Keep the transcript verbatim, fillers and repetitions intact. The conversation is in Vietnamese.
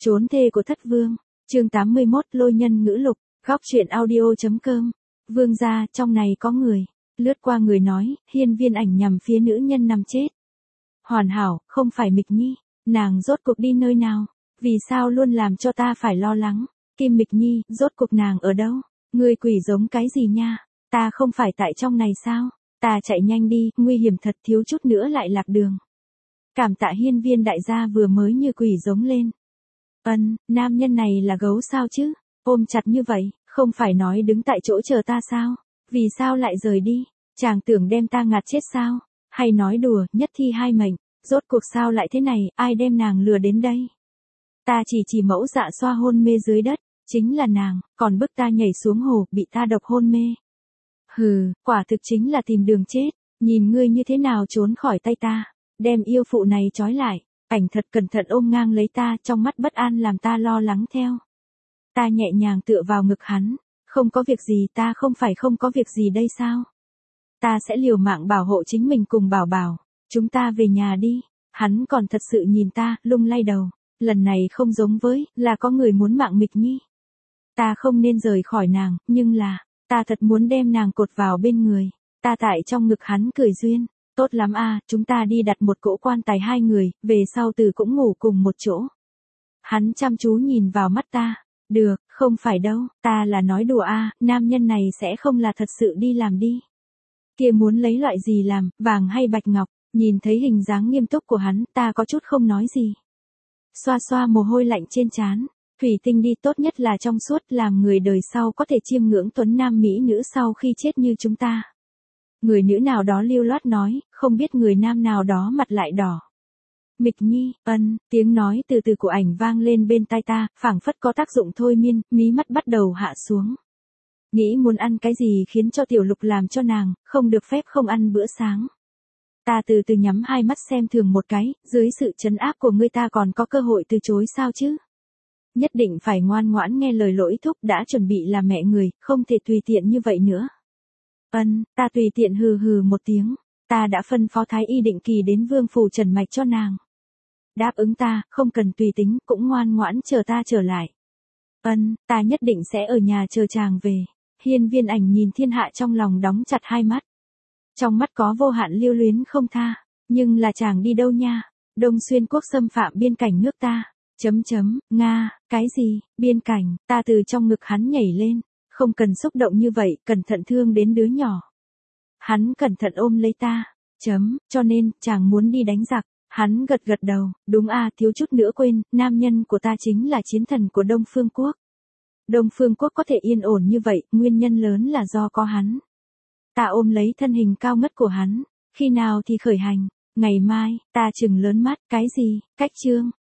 Trốn thê của thất vương, chương tám mươi mốt lôi nhân ngữ lục, góc truyện audio.com. Vương gia, trong này có người. Lướt qua người nói, hiên viên ảnh nhằm phía nữ nhân nằm chết. Hoàn hảo, không phải Mịch Nhi. Nàng rốt cuộc đi nơi nào? Vì sao luôn làm cho ta phải lo lắng? Kim Mịch Nhi, rốt cuộc nàng ở đâu? Ngươi quỷ giống cái gì nha? Ta không phải tại trong này sao? Ta chạy nhanh đi, nguy hiểm thật, thiếu chút nữa lại lạc đường. Cảm tạ hiên viên đại gia vừa mới như quỷ giống lên. Ân, nam nhân này là gấu sao chứ? Ôm chặt như vậy, không phải nói đứng tại chỗ chờ ta sao? Vì sao lại rời đi? Chàng tưởng đem ta ngạt chết sao? Hay nói đùa, nhất thi hai mệnh, rốt cuộc sao lại thế này, ai đem nàng lừa đến đây? Ta chỉ chỉ mẫu dạ xoa hôn mê dưới đất, chính là nàng, còn bức ta nhảy xuống hồ, bị ta độc hôn mê. Hừ, quả thực chính là tìm đường chết, nhìn ngươi như thế nào trốn khỏi tay ta, đem yêu phụ này trói lại, ảnh thật cẩn thận ôm ngang lấy ta, trong mắt bất an làm ta lo lắng theo. Ta nhẹ nhàng tựa vào ngực hắn, không có việc gì, ta không phải không có việc gì đây sao? Ta sẽ liều mạng bảo hộ chính mình cùng bảo bảo, chúng ta về nhà đi. Hắn còn thật sự nhìn ta, lung lay đầu, lần này không giống với, là có người muốn mạng Mịch Nhi. Ta không nên rời khỏi nàng, nhưng là, ta thật muốn đem nàng cột vào bên người. Ta tại trong ngực hắn cười duyên, tốt lắm a, chúng ta đi đặt một cỗ quan tài hai người, về sau từ cũng ngủ cùng một chỗ. Hắn chăm chú nhìn vào mắt ta, được, không phải đâu, ta là nói đùa a, nam nhân này sẽ không là thật sự đi làm đi. Kia muốn lấy loại gì làm, vàng hay bạch ngọc, nhìn thấy hình dáng nghiêm túc của hắn, ta có chút không nói gì. Xoa xoa mồ hôi lạnh trên trán, thủy tinh đi, tốt nhất là trong suốt, làm người đời sau có thể chiêm ngưỡng tuấn nam mỹ nữ sau khi chết như chúng ta. Người nữ nào đó lưu loát nói, không biết người nam nào đó mặt lại đỏ. Mịch Nhi, ân, tiếng nói từ từ của ảnh vang lên bên tai ta, phảng phất có tác dụng thôi miên, mí mắt bắt đầu hạ xuống. Nghĩ muốn ăn cái gì khiến cho tiểu lục làm cho nàng, không được phép không ăn bữa sáng. Ta từ từ nhắm hai mắt xem thường một cái, dưới sự trấn áp của ngươi ta còn có cơ hội từ chối sao chứ? Nhất định phải ngoan ngoãn nghe lời lỗi thúc, đã chuẩn bị làm mẹ người, không thể tùy tiện như vậy nữa. Ân, ta tùy tiện hừ hừ một tiếng, ta đã phân phó thái y định kỳ đến vương phủ trần mạch cho nàng. Đáp ứng ta, không cần tùy tính, cũng ngoan ngoãn chờ ta trở lại. Ân, ta nhất định sẽ ở nhà chờ chàng về. Hiên viên ảnh nhìn thiên hạ trong lòng đóng chặt hai mắt. Trong mắt có vô hạn lưu luyến không tha, nhưng là chàng đi đâu nha? Đông Xuyên quốc xâm phạm biên cảnh nước ta. Chấm chấm, Nga, cái gì, biên cảnh, ta từ trong ngực hắn nhảy lên, không cần xúc động như vậy, cẩn thận thương đến đứa nhỏ. Hắn cẩn thận ôm lấy ta, chấm, cho nên, chàng muốn đi đánh giặc. Hắn gật gật đầu, đúng a, thiếu chút nữa quên, nam nhân của ta chính là chiến thần của Đông Phương Quốc. Đông Phương Quốc có thể yên ổn như vậy, nguyên nhân lớn là do có hắn. Ta ôm lấy thân hình cao ngất của hắn, khi nào thì khởi hành, ngày mai, ta chừng lớn mắt, cái gì, cách chương,